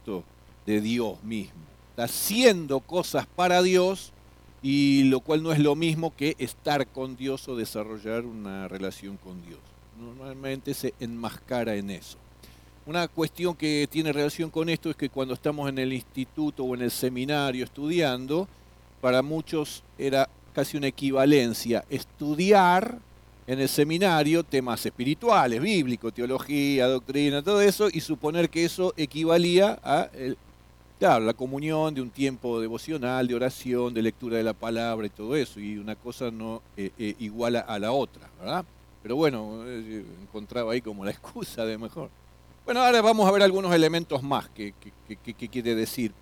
de Dios mismo. Está haciendo cosas para Dios, y lo cual no es lo mismo que estar con Dios o desarrollar una relación con Dios. Normalmente se enmascara en eso. Una cuestión que tiene relación con esto es que cuando estamos en el instituto o en el seminario estudiando, para muchos era casi una equivalencia estudiar en el seminario temas espirituales, bíblicos, teología, doctrina, todo eso, y suponer que eso equivalía a claro, la comunión de un tiempo devocional, de oración, de lectura de la palabra y todo eso, y una cosa no iguala a la otra, ¿verdad? Pero bueno, encontraba ahí como la excusa de mejor. Bueno, ahora vamos a ver algunos elementos más que quiere decir.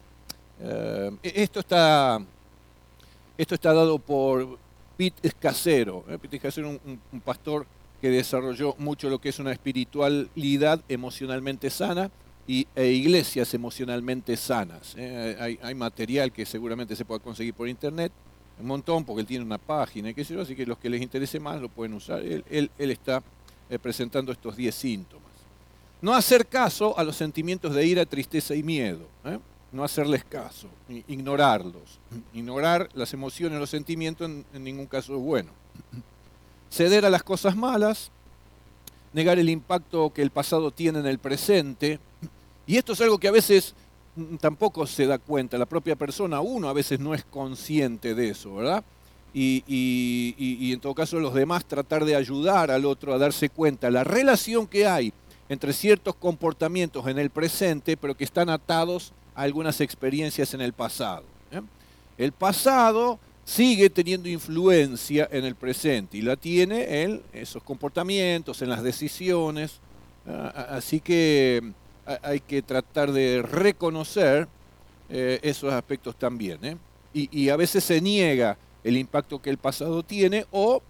Esto está dado por Pete Escasero. Pete Escasero es un pastor que desarrolló mucho lo que es una espiritualidad emocionalmente sana e iglesias emocionalmente sanas. Hay material que seguramente se pueda conseguir por internet, un montón, porque él tiene una página, qué sé yo, así que los que les interese más lo pueden usar. Él está presentando estos 10 síntomas. No hacer caso a los sentimientos de ira, tristeza y miedo. No hacerles caso, ignorarlos. Ignorar las emociones, los sentimientos en ningún caso es bueno. Ceder a las cosas malas, negar el impacto que el pasado tiene en el presente. Y esto es algo que a veces tampoco se da cuenta. La propia persona, uno a veces no es consciente de eso, ¿verdad? Y en todo caso los demás tratar de ayudar al otro a darse cuenta la relación que hay entre ciertos comportamientos en el presente, pero que están atados a algunas experiencias en el pasado. El pasado sigue teniendo influencia en el presente y la tiene en esos comportamientos, en las decisiones. Así que hay que tratar de reconocer esos aspectos también. Y a veces se niega el impacto que el pasado tiene o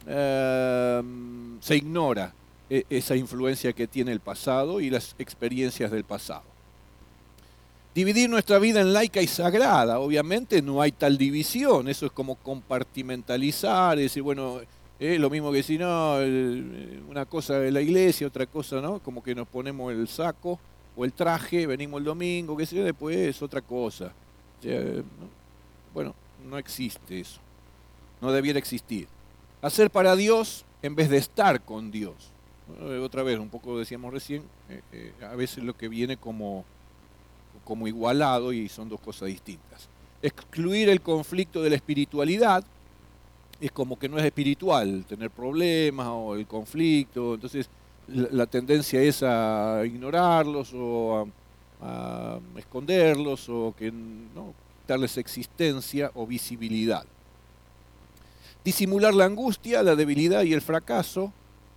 se ignora esa influencia que tiene el pasado y las experiencias del pasado. Dividir nuestra vida en laica y sagrada. Obviamente no hay tal división, eso es como compartimentalizar, es decir, bueno, lo mismo que si no, una cosa de la iglesia, otra cosa, ¿no? Como que nos ponemos el saco o el traje, venimos el domingo, qué sé yo, después es otra cosa. O sea, bueno, no existe eso, no debiera existir. Hacer para Dios en vez de estar con Dios. Otra vez, un poco decíamos recién, a veces lo que viene como igualado y son dos cosas distintas. Excluir el conflicto de la espiritualidad es como que no es espiritual, tener problemas o el conflicto, entonces la tendencia es a ignorarlos o a esconderlos o que no darles existencia o visibilidad. Disimular la angustia, la debilidad y el fracaso.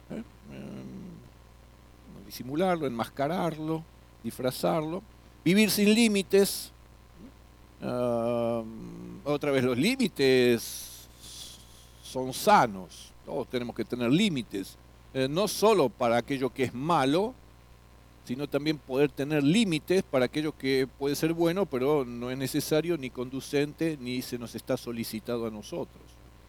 Disimularlo, enmascararlo, disfrazarlo. Vivir sin límites. Otra vez, los límites son sanos. Todos tenemos que tener límites. No solo para aquello que es malo, sino también poder tener límites para aquello que puede ser bueno, pero no es necesario ni conducente, ni se nos está solicitado a nosotros.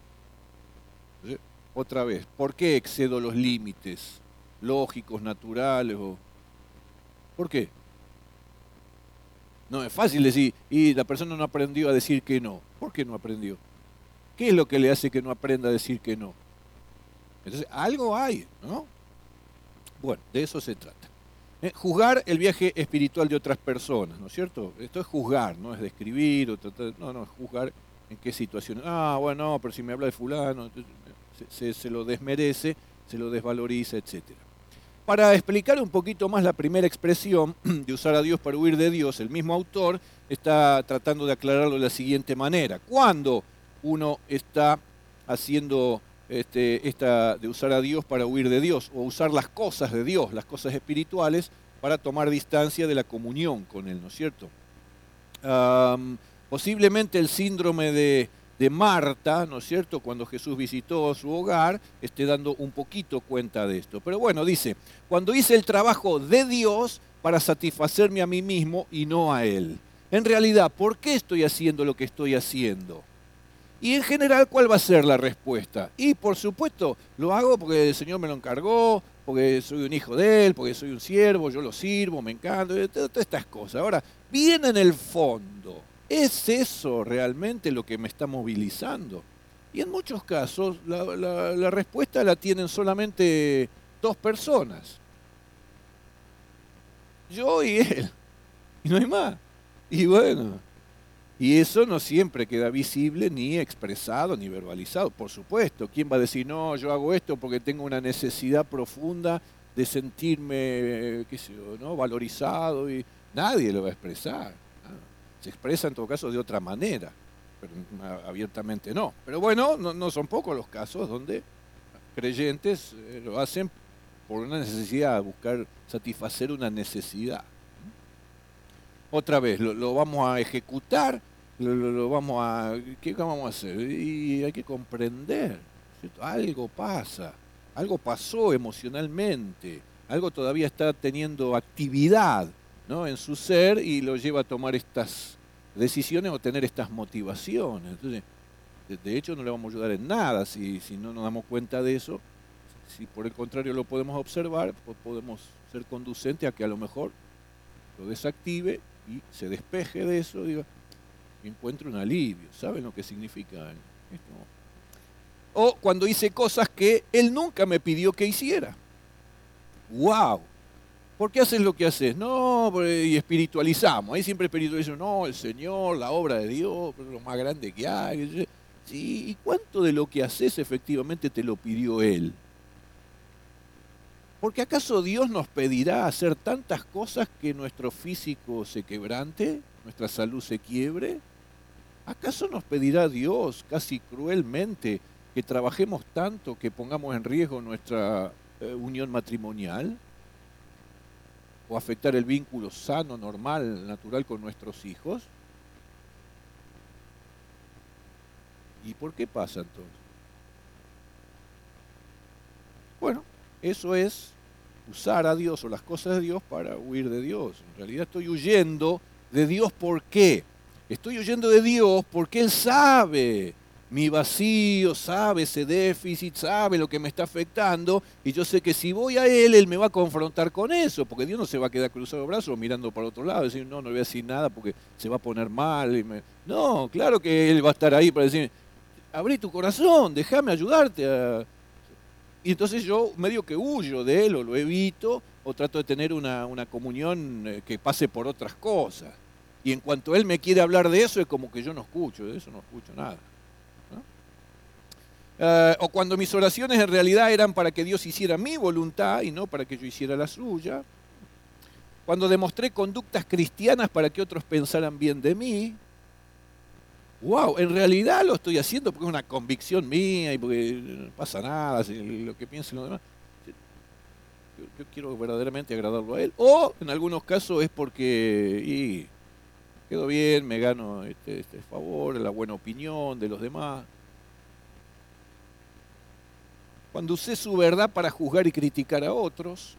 Otra vez, ¿por qué excedo los límites lógicos, naturales? ¿Por qué? No es fácil decir, y la persona no aprendió a decir que no. ¿Por qué no aprendió? ¿Qué es lo que le hace que no aprenda a decir que no? Entonces, algo hay, ¿no? Bueno, de eso se trata. Juzgar el viaje espiritual de otras personas, ¿no es cierto? Esto es juzgar, no es describir, o tratar, no, es juzgar en qué situación. Bueno, no, pero si me habla de fulano, se lo desmerece, se lo desvaloriza, etc. Para explicar un poquito más la primera expresión de usar a Dios para huir de Dios, el mismo autor está tratando de aclararlo de la siguiente manera. Cuando uno está haciendo de usar a Dios para huir de Dios, o usar las cosas de Dios, las cosas espirituales, para tomar distancia de la comunión con Él, ¿no es cierto? Posiblemente el síndrome de Marta, ¿no es cierto?, cuando Jesús visitó su hogar, esté dando un poquito cuenta de esto. Pero bueno, dice, cuando hice el trabajo de Dios para satisfacerme a mí mismo y no a Él. En realidad, ¿por qué estoy haciendo lo que estoy haciendo? Y en general, ¿cuál va a ser la respuesta? Y por supuesto, lo hago porque el Señor me lo encargó, porque soy un hijo de Él, porque soy un siervo, yo lo sirvo, me encanta, todas estas cosas. Ahora, bien en el fondo, ¿es eso realmente lo que me está movilizando? Y en muchos casos la respuesta la tienen solamente dos personas, yo y Él, y no hay más. Y bueno, y eso no siempre queda visible, ni expresado, ni verbalizado, por supuesto. ¿Quién va a decir, no, yo hago esto porque tengo una necesidad profunda de sentirme, qué sé yo, ¿no?, valorizado? Y nadie lo va a expresar. Se expresa en todo caso de otra manera, pero abiertamente no. Pero bueno, no son pocos los casos donde creyentes lo hacen por una necesidad, buscar satisfacer una necesidad. Otra vez, lo vamos a ejecutar, lo vamos a... ¿Qué vamos a hacer? Y hay que comprender, ¿cierto? Algo pasa, algo pasó emocionalmente, algo todavía está teniendo actividad, ¿no?, en su ser y lo lleva a tomar estas decisiones o tener estas motivaciones. Entonces, de hecho no le vamos a ayudar en nada si no nos damos cuenta de eso. Si por el contrario lo podemos observar, pues podemos ser conducentes a que a lo mejor lo desactive y se despeje de eso, diga, y encuentre un alivio. ¿Saben lo que significa esto? O cuando hice cosas que Él nunca me pidió que hiciera. ¡Wow! ¿Por qué haces lo que haces? No, y espiritualizamos. Ahí siempre espiritualizamos, no, el Señor, la obra de Dios, lo más grande que hay. Sí, ¿y cuánto de lo que haces efectivamente te lo pidió Él? Porque ¿acaso Dios nos pedirá hacer tantas cosas que nuestro físico se quebrante, nuestra salud se quiebre? ¿Acaso nos pedirá Dios casi cruelmente que trabajemos tanto que pongamos en riesgo nuestra unión matrimonial? ¿O afectar el vínculo sano, normal, natural con nuestros hijos? ¿Y por qué pasa entonces? Bueno, eso es usar a Dios o las cosas de Dios para huir de Dios. En realidad estoy huyendo de Dios. ¿Por qué? Estoy huyendo de Dios porque Él sabe mi vacío, sabe ese déficit, sabe lo que me está afectando, y yo sé que si voy a Él me va a confrontar con eso, porque Dios no se va a quedar cruzado de brazos mirando para otro lado, y decir, no le voy a decir nada porque se va a poner mal. No, claro que Él va a estar ahí para decir, abrí tu corazón, déjame ayudarte a... Y entonces yo medio que huyo de Él, o lo evito, o trato de tener una comunión que pase por otras cosas. Y en cuanto Él me quiere hablar de eso, es como que yo no escucho, de eso no escucho nada, ¿no? O cuando mis oraciones en realidad eran para que Dios hiciera mi voluntad y no para que yo hiciera la suya. Cuando demostré conductas cristianas para que otros pensaran bien de mí. Wow, en realidad lo estoy haciendo porque es una convicción mía y porque no pasa nada, si lo que piensen los demás. Yo quiero verdaderamente agradarlo a Él. O en algunos casos es porque quedo bien, me gano este favor, la buena opinión de los demás. Cuando usé su verdad para juzgar y criticar a otros.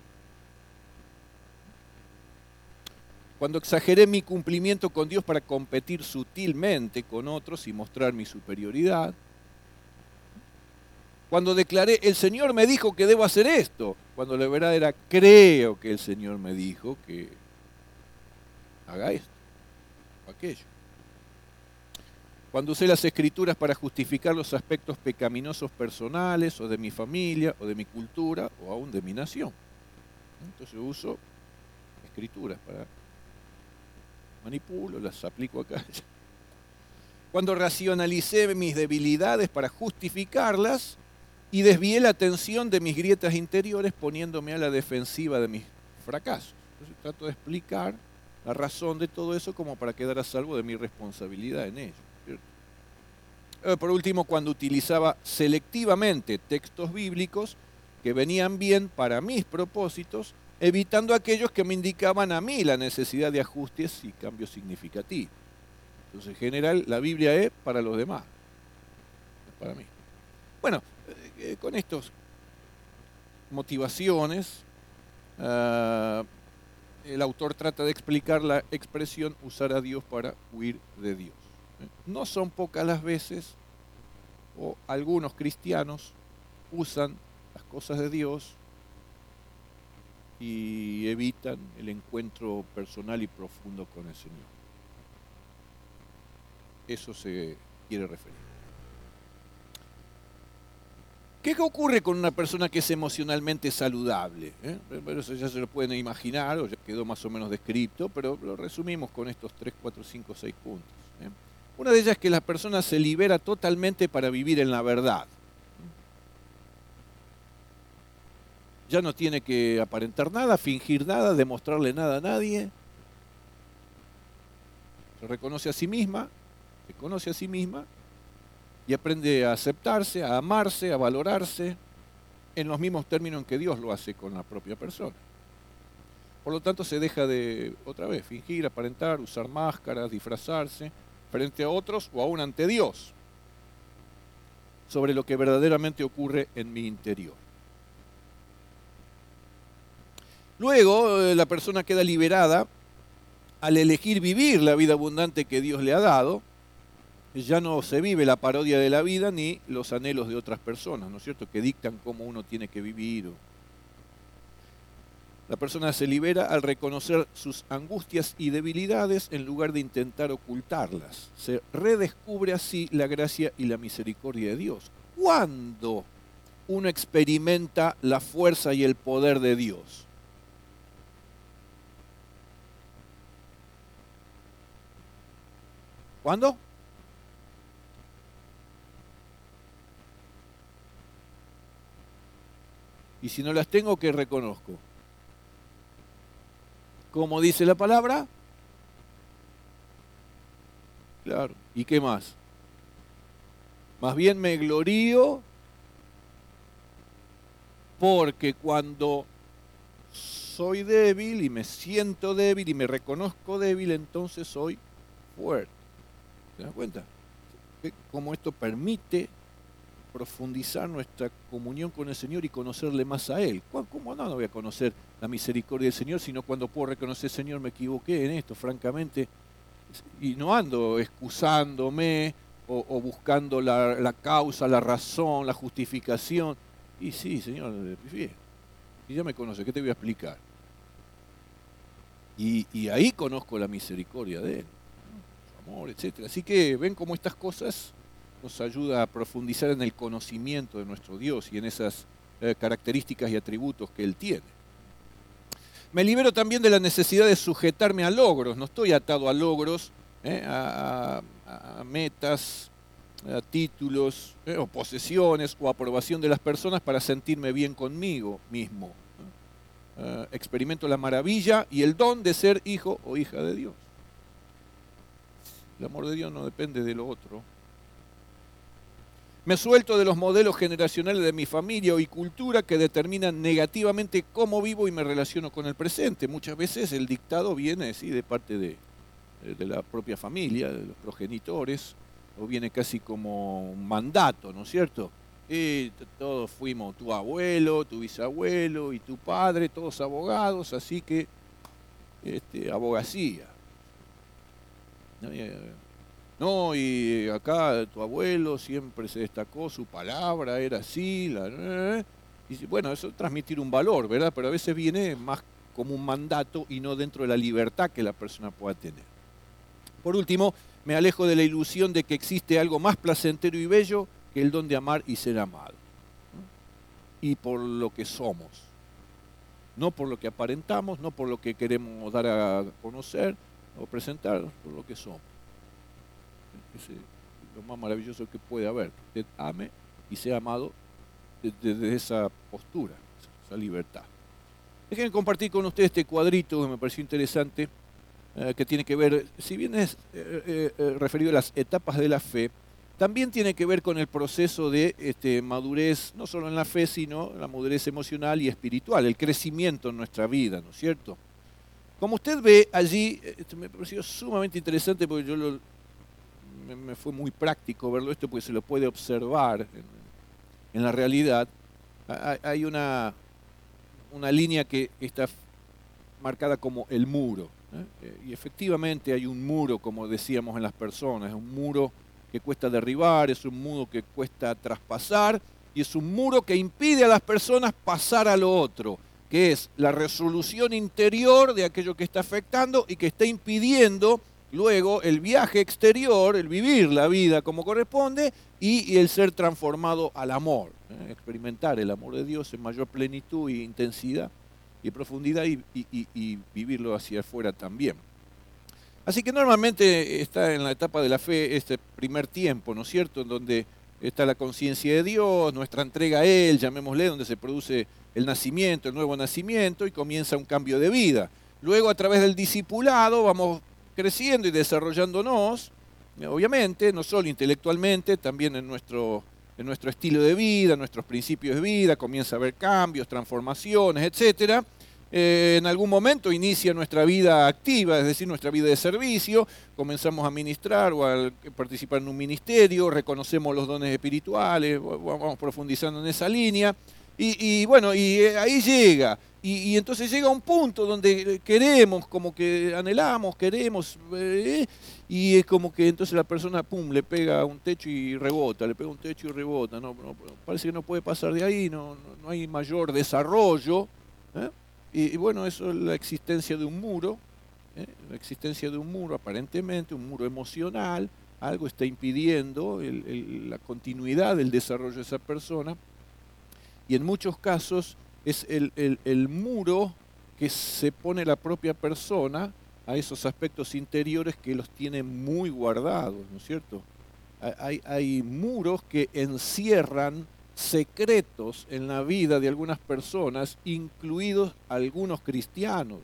Cuando exageré mi cumplimiento con Dios para competir sutilmente con otros y mostrar mi superioridad. Cuando declaré, el Señor me dijo que debo hacer esto, cuando la verdad era, creo que el Señor me dijo que haga esto o aquello. Cuando usé las Escrituras para justificar los aspectos pecaminosos personales o de mi familia o de mi cultura o aún de mi nación. Entonces yo uso Escrituras para manipulo, las aplico acá. Cuando racionalicé mis debilidades para justificarlas y desvié la atención de mis grietas interiores poniéndome a la defensiva de mis fracasos. Entonces trato de explicar la razón de todo eso como para quedar a salvo de mi responsabilidad en ello. Por último, cuando utilizaba selectivamente textos bíblicos que venían bien para mis propósitos, evitando aquellos que me indicaban a mí la necesidad de ajustes y cambios significativos. Entonces, en general, la Biblia es para los demás, no para mí. Bueno, con estas motivaciones, el autor trata de explicar la expresión usar a Dios para huir de Dios. No son pocas las veces, o algunos cristianos usan las cosas de Dios y evitan el encuentro personal y profundo con el Señor. Eso se quiere referir. ¿Qué ocurre con una persona que es emocionalmente saludable? Bueno, eso ya se lo pueden imaginar, o ya quedó más o menos descrito, pero lo resumimos con estos 3, 4, 5, 6 puntos. Una de ellas es que la persona se libera totalmente para vivir en la verdad. Ya no tiene que aparentar nada, fingir nada, demostrarle nada a nadie. Se reconoce a sí misma, se conoce a sí misma y aprende a aceptarse, a amarse, a valorarse en los mismos términos en que Dios lo hace con la propia persona. Por lo tanto, se deja de, otra vez, fingir, aparentar, usar máscaras, disfrazarse frente a otros o aún ante Dios sobre lo que verdaderamente ocurre en mi interior. Luego, la persona queda liberada al elegir vivir la vida abundante que Dios le ha dado. Ya no se vive la parodia de la vida ni los anhelos de otras personas, ¿no es cierto?, que dictan cómo uno tiene que vivir. La persona se libera al reconocer sus angustias y debilidades en lugar de intentar ocultarlas. Se redescubre así la gracia y la misericordia de Dios. ¿Cuándo uno experimenta la fuerza y el poder de Dios? ¿Cuándo? Y si no las tengo, ¿qué reconozco? ¿Cómo dice la palabra? Claro. ¿Y qué más? Más bien me glorío porque cuando soy débil y me siento débil y me reconozco débil, entonces soy fuerte. ¿Se dan cuenta? Cómo esto permite profundizar nuestra comunión con el Señor y conocerle más a Él. ¿Cómo no voy a conocer la misericordia del Señor, sino cuando puedo reconocer, Señor, me equivoqué en esto, francamente, y no ando excusándome o buscando la causa, la razón, la justificación? Y sí, Señor, bien, y ya me conoce, ¿qué te voy a explicar? Y ahí conozco la misericordia de Él, su amor, etc. Así que ven cómo estas cosas nos ayuda a profundizar en el conocimiento de nuestro Dios y en esas características y atributos que Él tiene. Me libero también de la necesidad de sujetarme a logros. No estoy atado a logros, a metas, a títulos, o posesiones o aprobación de las personas para sentirme bien conmigo mismo. Experimento la maravilla y el don de ser hijo o hija de Dios. El amor de Dios no depende de lo otro. Me suelto de los modelos generacionales de mi familia y cultura que determinan negativamente cómo vivo y me relaciono con el presente. Muchas veces el dictado viene sí, de parte de la propia familia, de los progenitores, o viene casi como un mandato, ¿no es cierto? Y todos fuimos, tu abuelo, tu bisabuelo y tu padre, todos abogados, así que abogacía. No, y acá tu abuelo siempre se destacó, su palabra era así, y bueno, eso es transmitir un valor, ¿verdad? Pero a veces viene más como un mandato y no dentro de la libertad que la persona pueda tener. Por último, me alejo de la ilusión de que existe algo más placentero y bello que el don de amar y ser amado. Y por lo que somos, no por lo que aparentamos, no por lo que queremos dar a conocer o presentar, por lo que somos. Es lo más maravilloso que puede haber, que usted ame y sea amado desde esa postura, esa libertad. Déjenme compartir con ustedes este cuadrito que me pareció interesante, que tiene que ver, si bien es referido a las etapas de la fe, también tiene que ver con el proceso de madurez, no solo en la fe, sino la madurez emocional y espiritual, el crecimiento en nuestra vida, ¿no es cierto? Como usted ve allí, me pareció sumamente interesante porque me fue muy práctico verlo esto porque se lo puede observar en la realidad. Hay una línea que está marcada como el muro, y efectivamente hay un muro, como decíamos en las personas, es un muro que cuesta derribar, es un muro que cuesta traspasar y es un muro que impide a las personas pasar a lo otro. que es la resolución interior de aquello que está afectando y que está impidiendo luego el viaje exterior, el vivir la vida como corresponde y el ser transformado al amor, experimentar el amor de Dios en mayor plenitud e intensidad y profundidad y vivirlo hacia afuera también. Así que normalmente está en la etapa de la fe este primer tiempo, ¿no es cierto?, en donde está la conciencia de Dios, nuestra entrega a Él, llamémosle, donde se produce el nacimiento, el nuevo nacimiento y comienza un cambio de vida. Luego a través del discipulado vamos creciendo y desarrollándonos, obviamente, no solo intelectualmente, también en nuestro estilo de vida, nuestros principios de vida, comienza a haber cambios, transformaciones, etcétera. En algún momento inicia nuestra vida activa, es decir, nuestra vida de servicio, comenzamos a ministrar o a participar en un ministerio, reconocemos los dones espirituales, vamos profundizando en esa línea, y bueno, y ahí llega, y entonces llega un punto donde queremos, como que anhelamos, queremos, y es como que entonces la persona, pum, le pega a un techo y rebota, le pega un techo y rebota, parece que no puede pasar de ahí, no hay mayor desarrollo, ¿eh? Y bueno, eso es la existencia de un muro, la existencia de un muro aparentemente, un muro emocional, algo está impidiendo la continuidad del desarrollo de esa persona, y en muchos casos es el muro que se pone la propia persona a esos aspectos interiores que los tiene muy guardados, ¿no es cierto? Hay muros que encierran secretos en la vida de algunas personas, incluidos algunos cristianos.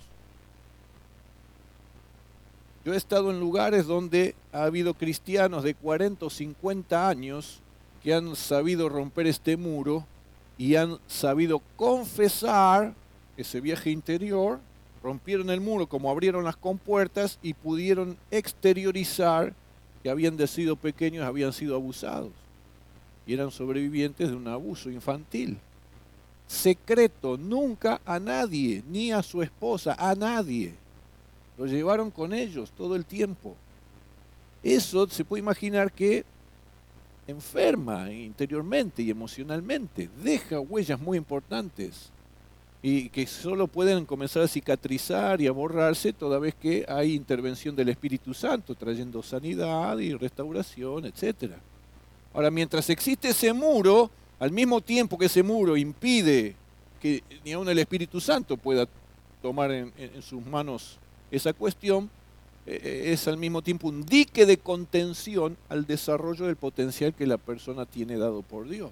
Yo he estado en lugares donde ha habido cristianos de 40 o 50 años que han sabido romper este muro y han sabido confesar ese viaje interior, rompieron el muro como abrieron las compuertas y pudieron exteriorizar que habían sido pequeños, habían sido abusados. Y eran sobrevivientes de un abuso infantil. Secreto, nunca a nadie, ni a su esposa, a nadie. Lo llevaron con ellos todo el tiempo. Eso se puede imaginar que enferma interiormente y emocionalmente, deja huellas muy importantes y que solo pueden comenzar a cicatrizar y a borrarse toda vez que hay intervención del Espíritu Santo, trayendo sanidad y restauración, etcétera. Ahora, mientras existe ese muro, al mismo tiempo que ese muro impide que ni aun el Espíritu Santo pueda tomar en sus manos esa cuestión, es al mismo tiempo un dique de contención al desarrollo del potencial que la persona tiene dado por Dios.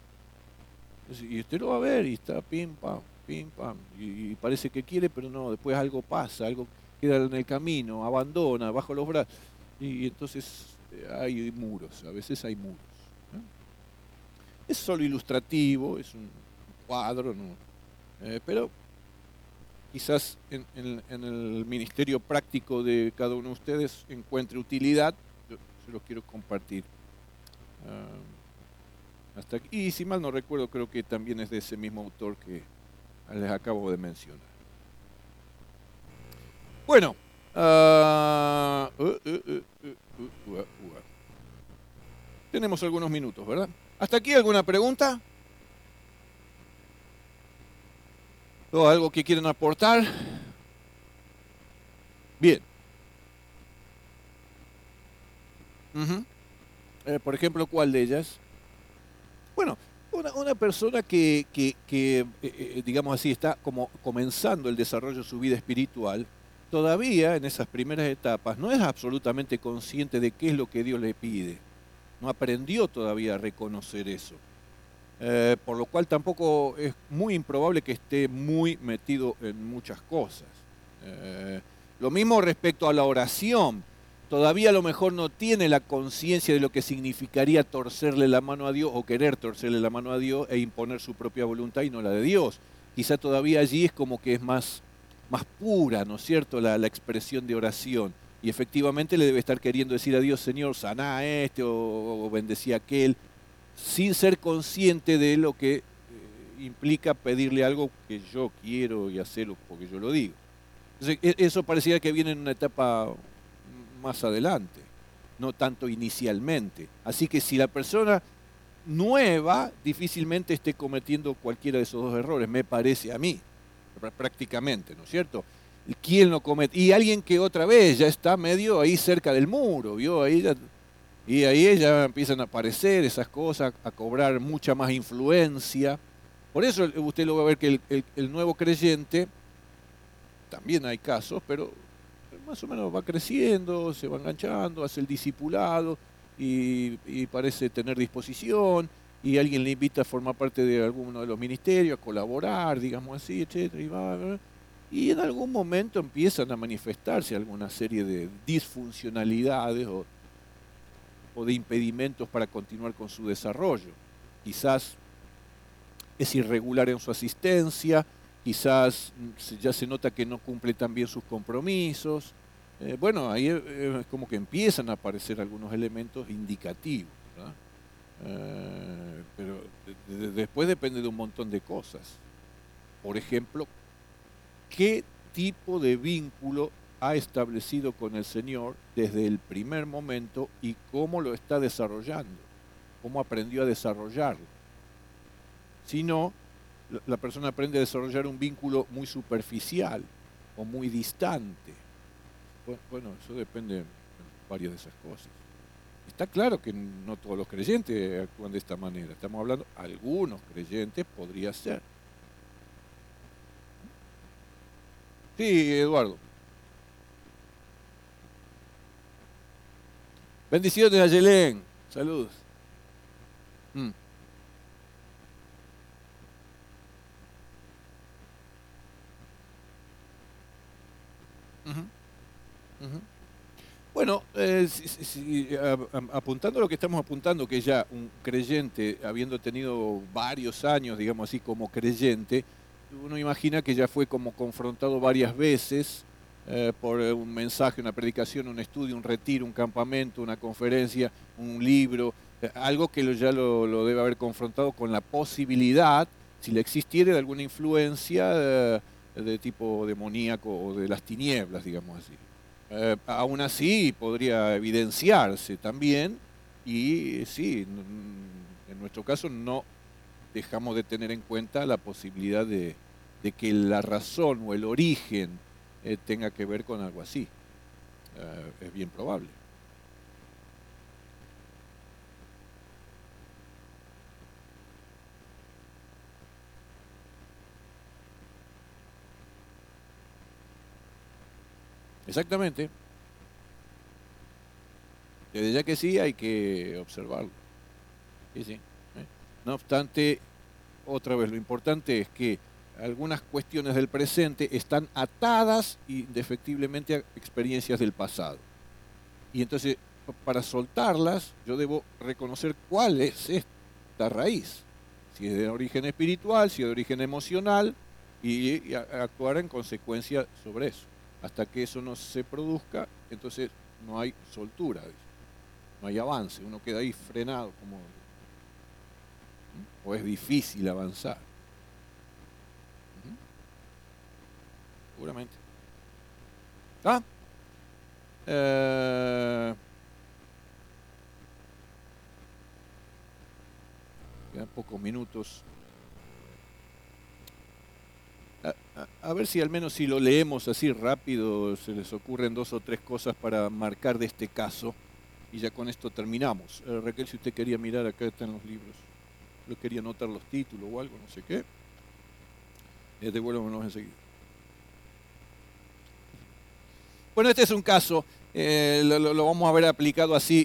Y usted lo va a ver y está pim, pam, y parece que quiere, pero no, después algo pasa, algo queda en el camino, abandona, bajo los brazos, y entonces hay muros, a veces hay muros. Es solo ilustrativo, es un cuadro, ¿no? Pero quizás en el ministerio práctico de cada uno de ustedes encuentre utilidad. Yo se los quiero compartir. Hasta aquí. Y si mal no recuerdo, creo que también es de ese mismo autor que les acabo de mencionar. Bueno, tenemos algunos minutos, ¿verdad? ¿Hasta aquí alguna pregunta? ¿O algo que quieren aportar? Bien. Por ejemplo, ¿cuál de ellas? Bueno, una persona que digamos así, está como comenzando el desarrollo de su vida espiritual, todavía en esas primeras etapas no es absolutamente consciente de qué es lo que Dios le pide. No aprendió todavía a reconocer eso. Por lo cual tampoco es muy improbable que esté muy metido en muchas cosas. Lo mismo respecto a la oración. Todavía a lo mejor no tiene la conciencia de lo que significaría torcerle la mano a Dios o querer torcerle la mano a Dios e imponer su propia voluntad y no la de Dios. Quizá todavía allí es como que es más pura, ¿no es cierto?, la expresión de oración. Y efectivamente le debe estar queriendo decir a Dios, Señor, saná a este o bendecí a aquel, sin ser consciente de lo que implica pedirle algo que yo quiero y hacerlo porque yo lo digo. Entonces, eso parecía que viene en una etapa más adelante, no tanto inicialmente. Así que si la persona nueva difícilmente esté cometiendo cualquiera de esos dos errores, me parece a mí. prácticamente, ¿no es cierto? ¿Quién lo comete? Y alguien que otra vez ya está medio ahí cerca del muro, ¿vio? Y ahí ya empiezan a aparecer esas cosas, a cobrar mucha más influencia. Por eso usted lo va a ver que el nuevo creyente, también hay casos, pero más o menos va creciendo, se va enganchando, hace el discipulado y parece tener disposición, y alguien le invita a formar parte de alguno de los ministerios, a colaborar, digamos así, etcétera, y en algún momento empiezan a manifestarse alguna serie de disfuncionalidades o de impedimentos para continuar con su desarrollo. Quizás es irregular en su asistencia, quizás ya se nota que no cumple tan bien sus compromisos. Bueno, ahí es como que empiezan a aparecer algunos elementos indicativos, ¿verdad? Pero después depende de un montón de cosas. Por ejemplo, ¿qué tipo de vínculo ha establecido con el Señor desde el primer momento y cómo lo está desarrollando? ¿Cómo aprendió a desarrollarlo? Si no, la persona aprende a desarrollar un vínculo muy superficial o muy distante. Bueno, eso depende de varias de esas cosas. Está claro que no todos los creyentes actúan de esta manera. Estamos hablando, algunos creyentes podría ser. Sí, Eduardo. Bendiciones a Yelén. Saludos. Mm. Ujú, ujú. Bueno, apuntando a lo que estamos apuntando, que ya un creyente, habiendo tenido varios años, digamos así, como creyente, uno imagina que ya fue como confrontado varias veces por un mensaje, una predicación, un estudio, un retiro, un campamento, una conferencia, un libro, algo que ya lo debe haber confrontado con la posibilidad, si le existiera, de alguna influencia de tipo demoníaco o de las tinieblas, digamos así. Aún así podría evidenciarse también y sí, en nuestro caso no dejamos de tener en cuenta la posibilidad de que la razón o el origen tenga que ver con algo así. Es bien probable. Exactamente. Desde ya que sí hay que observarlo. Sí, sí. No obstante, otra vez, lo importante es que algunas cuestiones del presente están atadas indefectiblemente a experiencias del pasado. Y entonces, para soltarlas, yo debo reconocer cuál es esta raíz. Si es de origen espiritual, si es de origen emocional, y actuar en consecuencia sobre eso. Hasta que eso no se produzca, entonces no hay soltura, no hay avance, uno queda ahí frenado, o es difícil avanzar. Seguramente. ¿Ah? Quedan pocos minutos. A ver si al menos si lo leemos así rápido se les ocurren dos o tres cosas para marcar de este caso y ya con esto terminamos. Raquel, si usted quería mirar, acá están los libros. Yo quería anotar los títulos o algo, no sé qué. Devuélvanos enseguida. Bueno, este es un caso, lo vamos a ver aplicado así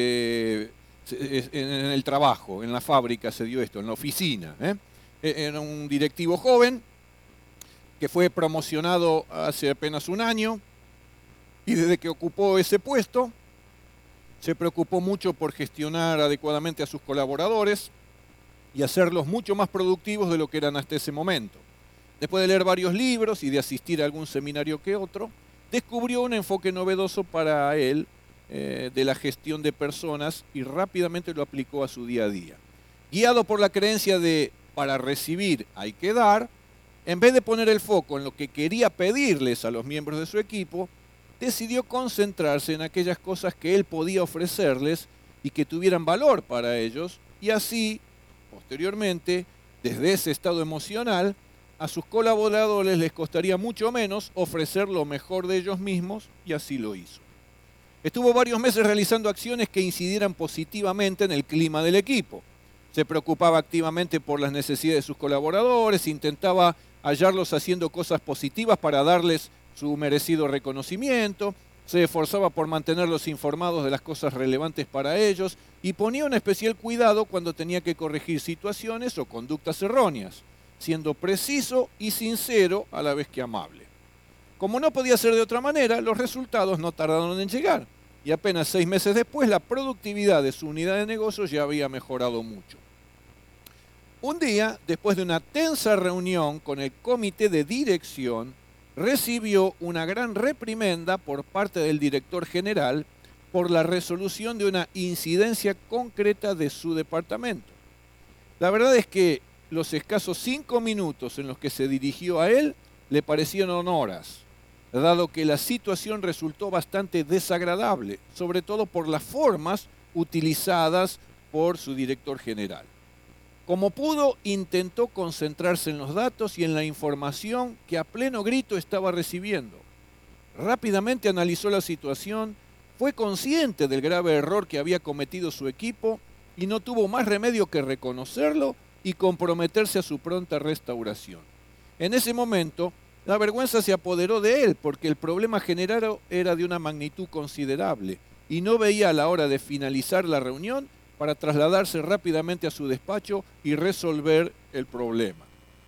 en el trabajo, en la fábrica se dio esto, en la oficina. Era un directivo joven que fue promocionado hace apenas un año y desde que ocupó ese puesto se preocupó mucho por gestionar adecuadamente a sus colaboradores y hacerlos mucho más productivos de lo que eran hasta ese momento. Después de leer varios libros y de asistir a algún seminario que otro, descubrió un enfoque novedoso para él de la gestión de personas y rápidamente lo aplicó a su día a día. Guiado por la creencia de para recibir hay que dar, en vez de poner el foco en lo que quería pedirles a los miembros de su equipo, decidió concentrarse en aquellas cosas que él podía ofrecerles y que tuvieran valor para ellos, y así, posteriormente, desde ese estado emocional, a sus colaboradores les costaría mucho menos ofrecer lo mejor de ellos mismos, y así lo hizo. Estuvo varios meses realizando acciones que incidieran positivamente en el clima del equipo. Se preocupaba activamente por las necesidades de sus colaboradores, intentaba hallarlos haciendo cosas positivas para darles su merecido reconocimiento, se esforzaba por mantenerlos informados de las cosas relevantes para ellos y ponía un especial cuidado cuando tenía que corregir situaciones o conductas erróneas, siendo preciso y sincero a la vez que amable. Como no podía ser de otra manera, los resultados no tardaron en llegar y apenas 6 meses después la productividad de su unidad de negocios ya había mejorado mucho. Un día, después de una tensa reunión con el comité de dirección, recibió una gran reprimenda por parte del director general por la resolución de una incidencia concreta de su departamento. La verdad es que los escasos 5 minutos en los que se dirigió a él le parecieron horas, dado que la situación resultó bastante desagradable, sobre todo por las formas utilizadas por su director general. Como pudo, intentó concentrarse en los datos y en la información que a pleno grito estaba recibiendo. Rápidamente analizó la situación, fue consciente del grave error que había cometido su equipo y no tuvo más remedio que reconocerlo y comprometerse a su pronta restauración. En ese momento, la vergüenza se apoderó de él porque el problema generado era de una magnitud considerable y no veía a la hora de finalizar la reunión para trasladarse rápidamente a su despacho y resolver el problema.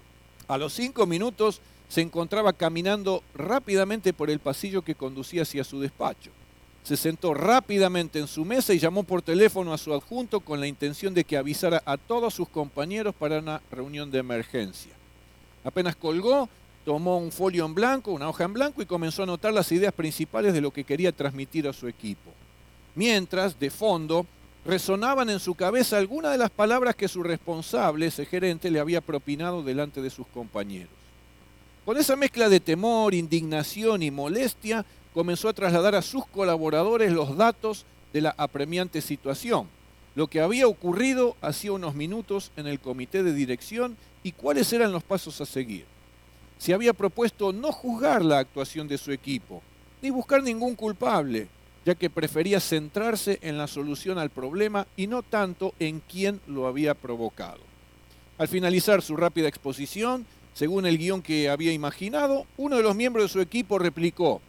A los 5 minutos se encontraba caminando rápidamente por el pasillo que conducía hacia su despacho. Se sentó rápidamente en su mesa y llamó por teléfono a su adjunto con la intención de que avisara a todos sus compañeros para una reunión de emergencia. Apenas colgó, tomó un folio en blanco, una hoja en blanco y comenzó a anotar las ideas principales de lo que quería transmitir a su equipo. Mientras, de fondo, resonaban en su cabeza algunas de las palabras que su responsable, ese gerente, le había propinado delante de sus compañeros. Con esa mezcla de temor, indignación y molestia, comenzó a trasladar a sus colaboradores los datos de la apremiante situación, lo que había ocurrido hacía unos minutos en el comité de dirección y cuáles eran los pasos a seguir. Se había propuesto no juzgar la actuación de su equipo, ni buscar ningún culpable, ya que prefería centrarse en la solución al problema y no tanto en quién lo había provocado. Al finalizar su rápida exposición, según el guión que había imaginado, uno de los miembros de su equipo replicó: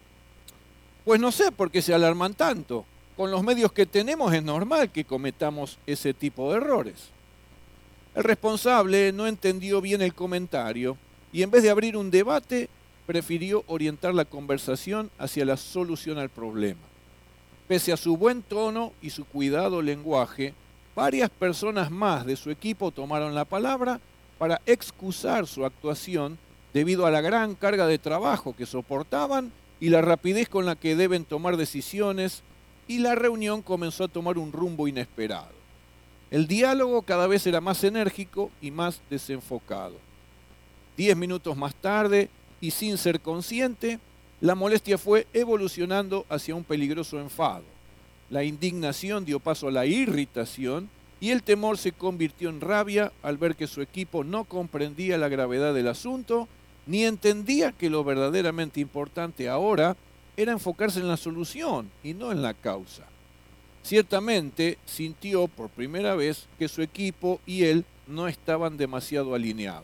«Pues no sé por qué se alarman tanto. Con los medios que tenemos es normal que cometamos ese tipo de errores». El responsable no entendió bien el comentario y en vez de abrir un debate, prefirió orientar la conversación hacia la solución al problema. Pese a su buen tono y su cuidado lenguaje, varias personas más de su equipo tomaron la palabra para excusar su actuación debido a la gran carga de trabajo que soportaban y la rapidez con la que deben tomar decisiones, y la reunión comenzó a tomar un rumbo inesperado. El diálogo cada vez era más enérgico y más desenfocado. 10 minutos más tarde, y sin ser consciente, la molestia fue evolucionando hacia un peligroso enfado. La indignación dio paso a la irritación y el temor se convirtió en rabia al ver que su equipo no comprendía la gravedad del asunto ni entendía que lo verdaderamente importante ahora era enfocarse en la solución y no en la causa. Ciertamente sintió por primera vez que su equipo y él no estaban demasiado alineados.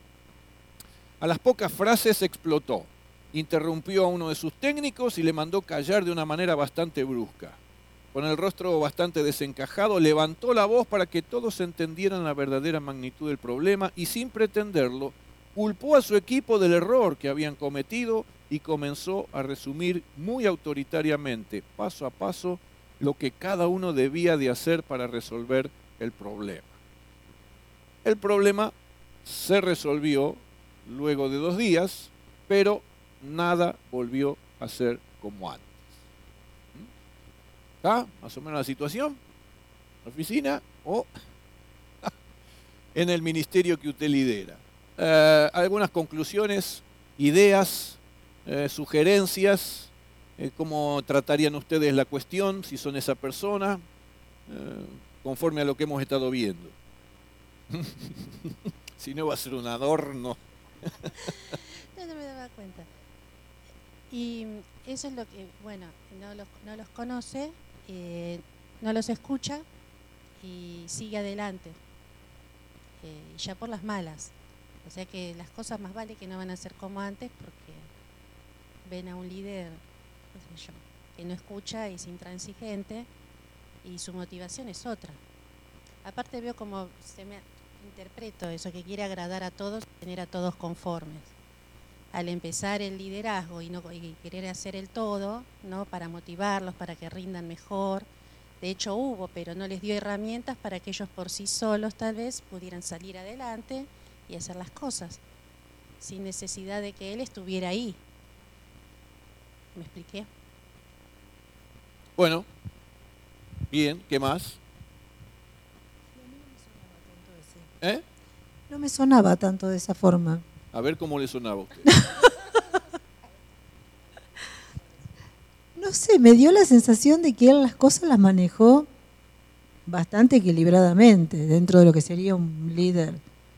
A las pocas frases explotó, interrumpió a uno de sus técnicos y le mandó callar de una manera bastante brusca. Con el rostro bastante desencajado, levantó la voz para que todos entendieran la verdadera magnitud del problema y, sin pretenderlo, culpó a su equipo del error que habían cometido y comenzó a resumir muy autoritariamente, paso a paso, lo que cada uno debía de hacer para resolver el problema. El problema se resolvió luego de 2 días, pero nada volvió a ser como antes. ¿Está más o menos la situación? ¿En la oficina o en el ministerio que usted lidera? Algunas conclusiones, ideas, sugerencias, cómo tratarían ustedes la cuestión, si son esa persona, conforme a lo que hemos estado viendo. Si no, va a ser un adorno. No me daba cuenta. Y eso es lo que, bueno, no los conoce, no los escucha y sigue adelante, ya por las malas. O sea que las cosas más vale que no van a ser como antes porque ven a un líder, qué sé yo, que no escucha, es intransigente y su motivación es otra. Aparte veo como interpreto eso, que quiere agradar a todos, tener a todos conformes. Al empezar el liderazgo y querer hacer el todo, ¿no? Para motivarlos, para que rindan mejor. De hecho hubo, pero no les dio herramientas para que ellos por sí solos tal vez pudieran salir adelante y hacer las cosas, sin necesidad de que él estuviera ahí. ¿Me expliqué? Bueno, bien, ¿qué más? ¿Eh? No me sonaba tanto de esa forma. A ver cómo le sonaba a usted. No sé, me dio la sensación de que él las cosas las manejó bastante equilibradamente dentro de lo que sería un líder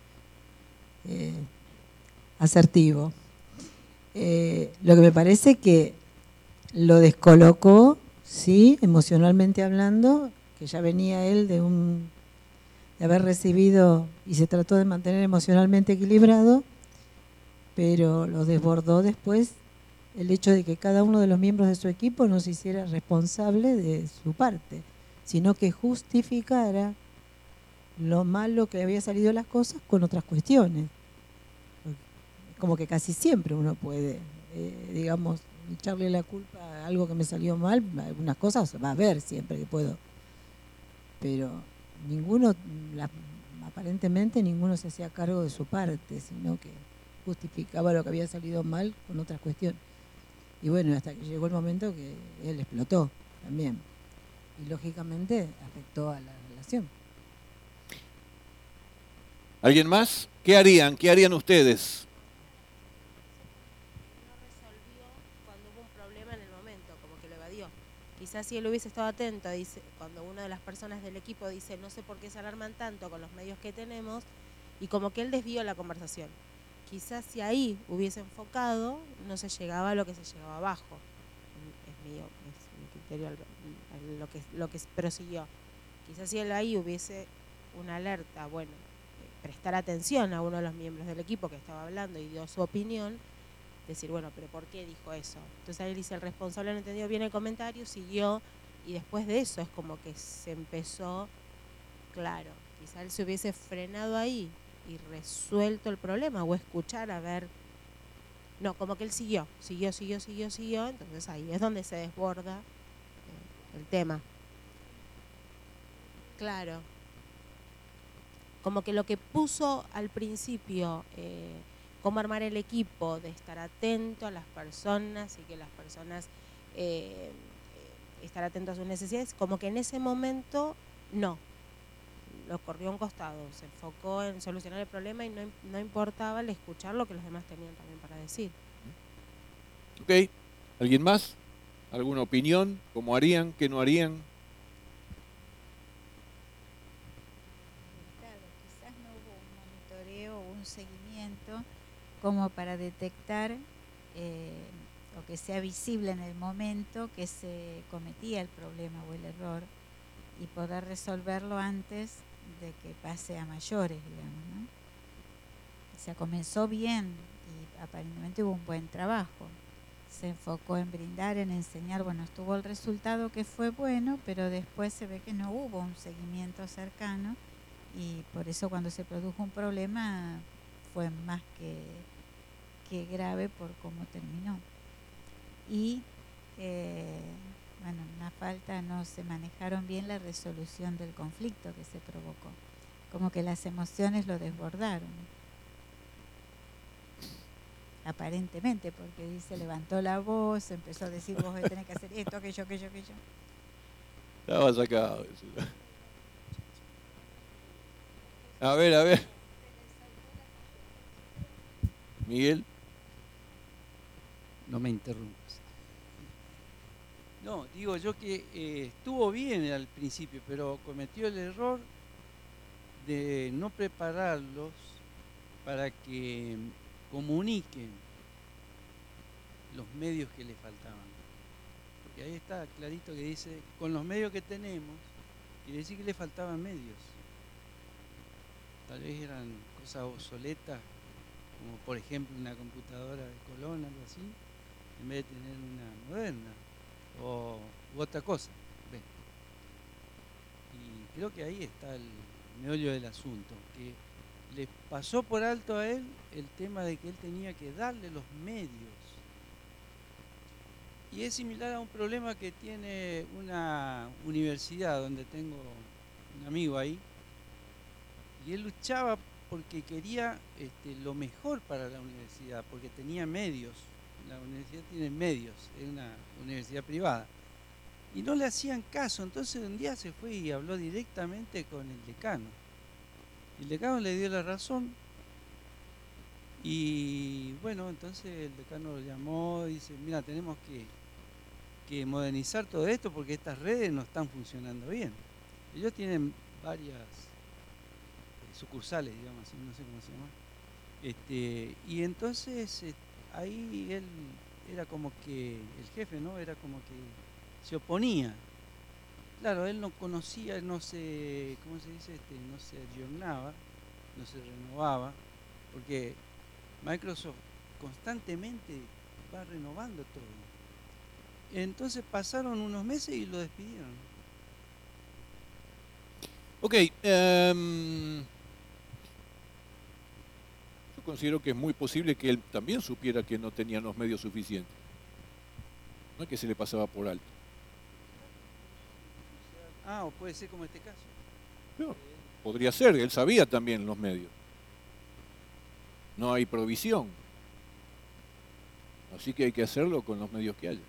asertivo. Lo que me parece que lo descolocó, sí, emocionalmente hablando, que ya venía él de haber recibido y se trató de mantener emocionalmente equilibrado, pero lo desbordó después el hecho de que cada uno de los miembros de su equipo no se hiciera responsable de su parte, sino que justificara lo malo que había salido las cosas con otras cuestiones. Como que casi siempre uno puede, digamos, echarle la culpa a algo que me salió mal, algunas cosas va a haber siempre que puedo, pero ninguno, aparentemente ninguno se hacía cargo de su parte, sino que justificaba lo que había salido mal con otras cuestiones. Y bueno, hasta que llegó el momento que él explotó también. Y lógicamente afectó a la relación. ¿Alguien más? ¿Qué harían? ¿Qué harían ustedes? No resolvió cuando hubo un problema en el momento, como que lo evadió. Quizás si él hubiese estado atento, dice, cuando una de las personas del equipo dice no sé por qué se alarman tanto con los medios que tenemos, y como que él desvió la conversación. Quizás si ahí hubiese enfocado, no se llegaba a lo que se llegaba abajo. Es mi criterio lo que prosiguió. Quizás si él ahí hubiese una alerta, bueno, prestar atención a uno de los miembros del equipo que estaba hablando y dio su opinión, decir, bueno, pero ¿por qué dijo eso? Entonces ahí dice, el responsable no entendió bien el comentario, siguió, y después de eso es como que se empezó, claro, quizá él se hubiese frenado ahí y resuelto el problema, o escuchar a ver, no, como que él siguió, entonces ahí es donde se desborda el tema. Claro. Como que lo que puso al principio, cómo armar el equipo, de estar atento a las personas y que las personas estar atentos a sus necesidades, como que en ese momento no, lo corrió a un costado, se enfocó en solucionar el problema y no importaba el escuchar lo que los demás tenían también para decir. ¿Ok? ¿Alguien más? ¿Alguna opinión? ¿Cómo harían? ¿Qué no harían? Quizás no hubo un monitoreo o un seguimiento como para detectar o que sea visible en el momento que se cometía el problema o el error y poder resolverlo antes de que pase a mayores, digamos, ¿no? O sea, comenzó bien y aparentemente hubo un buen trabajo. Se enfocó en brindar, en enseñar, bueno, estuvo el resultado que fue bueno, pero después se ve que no hubo un seguimiento cercano y por eso cuando se produjo un problema fue más que grave por cómo terminó. Y bueno, una falta, no se manejaron bien la resolución del conflicto que se provocó, como que las emociones lo desbordaron, aparentemente, porque dice, levantó la voz, empezó a decir, vos tenés que hacer esto, aquello. Estaba sacado eso. A ver. Miguel. No me interrumpas. No, digo yo que estuvo bien al principio, pero cometió el error de no prepararlos para que comuniquen los medios que le faltaban. Porque ahí está clarito que dice, con los medios que tenemos, quiere decir que le faltaban medios. Tal vez eran cosas obsoletas, como por ejemplo una computadora de Colón, algo así, en vez de tener una moderna, u otra cosa. ¿Ves? Y creo que ahí está el meollo del asunto, que le pasó por alto a él el tema de que él tenía que darle los medios. Y es similar a un problema que tiene una universidad donde tengo un amigo ahí, y él luchaba porque quería lo mejor para la universidad, porque tenía medios. La universidad tiene medios, es una universidad privada. Y no le hacían caso, entonces un día se fue y habló directamente con el decano. El decano le dio la razón y bueno, entonces el decano lo llamó y dice, mira, tenemos que modernizar todo esto porque estas redes no están funcionando bien. Ellos tienen varias sucursales, digamos así, no sé cómo se llama. Y entonces ahí él era como que, el jefe, ¿no? Era como que se oponía. Claro, él no conocía, no se, ¿cómo se dice? No se ayornaba, no se renovaba, porque Microsoft constantemente va renovando todo. Entonces pasaron unos meses y lo despidieron. Ok, yo considero que es muy posible que él también supiera que no tenían los medios suficientes. No es que se le pasaba por alto. Ah, o puede ser como este caso. No, podría ser, él sabía también los medios. No hay provisión. Así que hay que hacerlo con los medios que haya.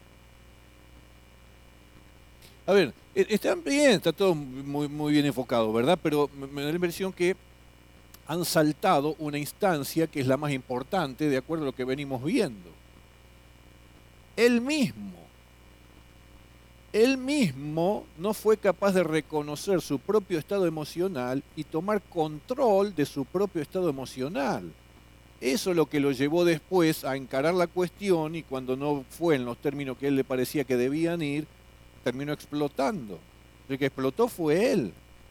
A ver, está bien, está todo muy bien enfocado, ¿verdad? Pero me da la impresión que han saltado una instancia que es la más importante de acuerdo a lo que venimos viendo. Él mismo no fue capaz de reconocer su propio estado emocional y tomar control de su propio estado emocional. Eso es lo que lo llevó después a encarar la cuestión y cuando no fue en los términos que a él le parecía que debían ir, terminó explotando. El que explotó fue él.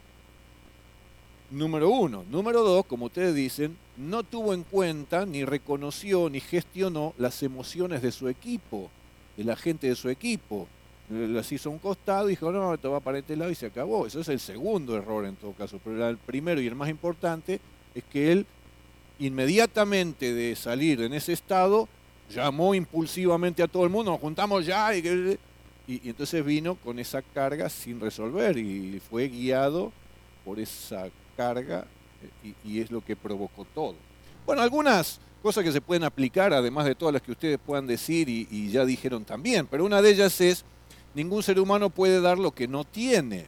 Número uno. Número dos, como ustedes dicen, no tuvo en cuenta, ni reconoció, ni gestionó las emociones de su equipo, de la gente de su equipo. Las hizo a un costado y dijo, no, esto va para este lado y se acabó. Eso es el segundo error en todo caso. Pero el primero y el más importante es que él, inmediatamente de salir en ese estado, llamó impulsivamente a todo el mundo, nos juntamos ya, y entonces vino con esa carga sin resolver y fue guiado por esa carga y es lo que provocó todo. Bueno, algunas cosas que se pueden aplicar, además de todas las que ustedes puedan decir y ya dijeron también, pero una de ellas es, ningún ser humano puede dar lo que no tiene.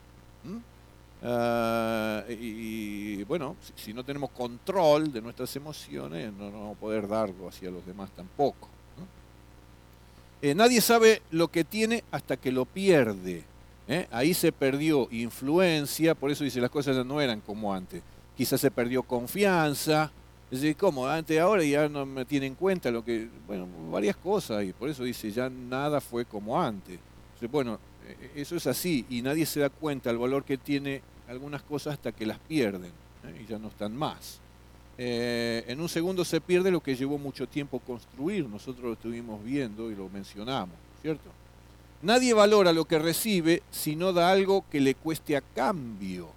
Y bueno, si no tenemos control de nuestras emociones, no vamos a poder darlo hacia los demás tampoco. Nadie sabe lo que tiene hasta que lo pierde. Ahí se perdió influencia, por eso dice las cosas ya no eran como antes. Quizás se perdió confianza. Es decir, ¿cómo? Antes, ahora ya no me tienen en cuenta lo que... Bueno, varias cosas y por eso dice ya nada fue como antes. Entonces, bueno, eso es así y nadie se da cuenta del valor que tiene algunas cosas hasta que las pierden y ya no están más. En un segundo se pierde lo que llevó mucho tiempo construir, nosotros lo estuvimos viendo y lo mencionamos, ¿cierto? Nadie valora lo que recibe si no da algo que le cueste a cambio.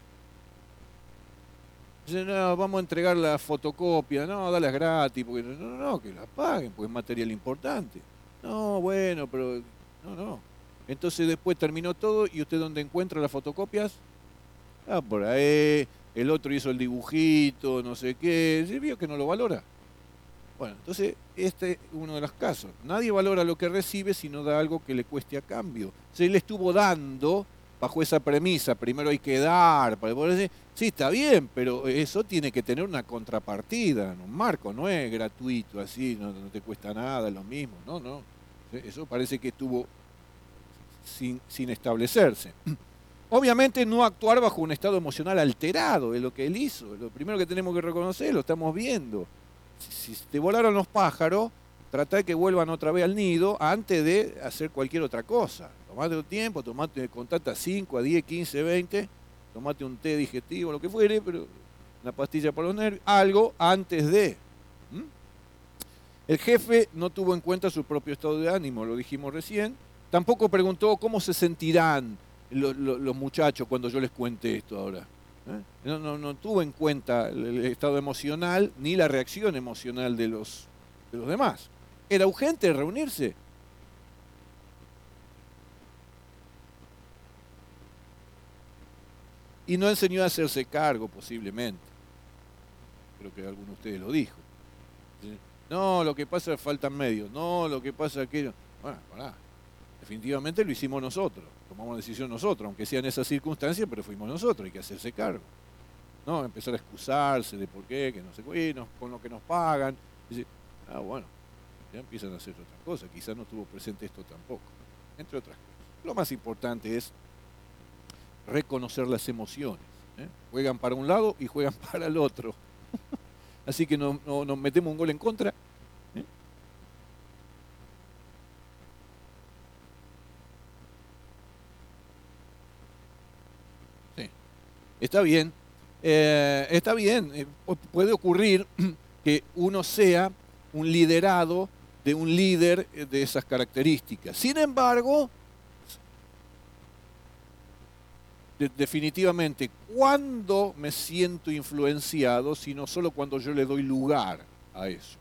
Dice, no, vamos a entregar la fotocopia, no, dalas gratis, porque no, que la paguen, porque es material importante. No, bueno, pero no. Entonces después terminó todo y usted ¿dónde encuentra las fotocopias? Ah, por ahí, el otro hizo el dibujito, no sé qué, ¿se vio que no lo valora? Bueno, entonces este es uno de los casos. Nadie valora lo que recibe si no da algo que le cueste a cambio. Si él estuvo dando bajo esa premisa, primero hay que dar, para poder decir, sí, está bien, pero eso tiene que tener una contrapartida, un marco, no es gratuito así, no te cuesta nada, es lo mismo, no. Eso parece que estuvo sin establecerse. Obviamente no actuar bajo un estado emocional alterado es lo que él hizo. Lo primero que tenemos que reconocer, lo estamos viendo. si te volaron los pájaros, trata de que vuelvan otra vez al nido antes de hacer cualquier otra cosa. Tomate un tiempo, contate a 5, a 10, 15, 20, tomate un té digestivo, lo que fuere, pero una pastilla para los nervios, algo antes de. ¿Mm? El jefe no tuvo en cuenta su propio estado de ánimo, lo dijimos recién. Tampoco preguntó cómo se sentirán los muchachos cuando yo les cuente esto ahora. No tuvo en cuenta el estado emocional ni la reacción emocional de los demás. ¿Era urgente reunirse? Y no enseñó a hacerse cargo, posiblemente. Creo que alguno de ustedes lo dijo. ¿Sí? No, lo que pasa es faltan medios. No, lo que pasa es aquello. Bueno, pará. Definitivamente lo hicimos nosotros. Tomamos la decisión nosotros, aunque sea en esas circunstancias, pero fuimos nosotros. Hay que hacerse cargo. No, empezar a excusarse de por qué, que no sé qué, con lo que nos pagan. Dice, bueno, ya empiezan a hacer otras cosas. Quizás no estuvo presente esto tampoco. Entre otras cosas. Lo más importante es reconocer las emociones. Juegan para un lado y juegan para el otro. Así que nos metemos un gol en contra. Sí. Está bien. Está bien. Puede ocurrir que uno sea un liderado de un líder de esas características. Sin embargo, definitivamente, ¿cuándo me siento influenciado? Sino solo cuando yo le doy lugar a eso.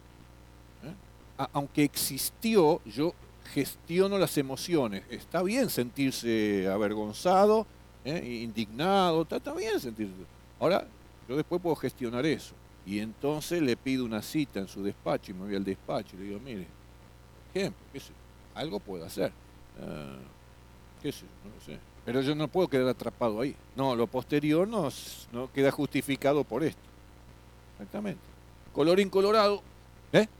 Aunque existió, yo gestiono las emociones. Está bien sentirse avergonzado, indignado, está bien sentirse. Ahora, yo después puedo gestionar eso. Y entonces le pido una cita en su despacho y me voy al despacho y le digo, mire, ejemplo, qué sé, algo puedo hacer. Qué sé, no lo sé. Pero yo no puedo quedar atrapado ahí. No, lo posterior no queda justificado por esto. Exactamente. Colorín colorado.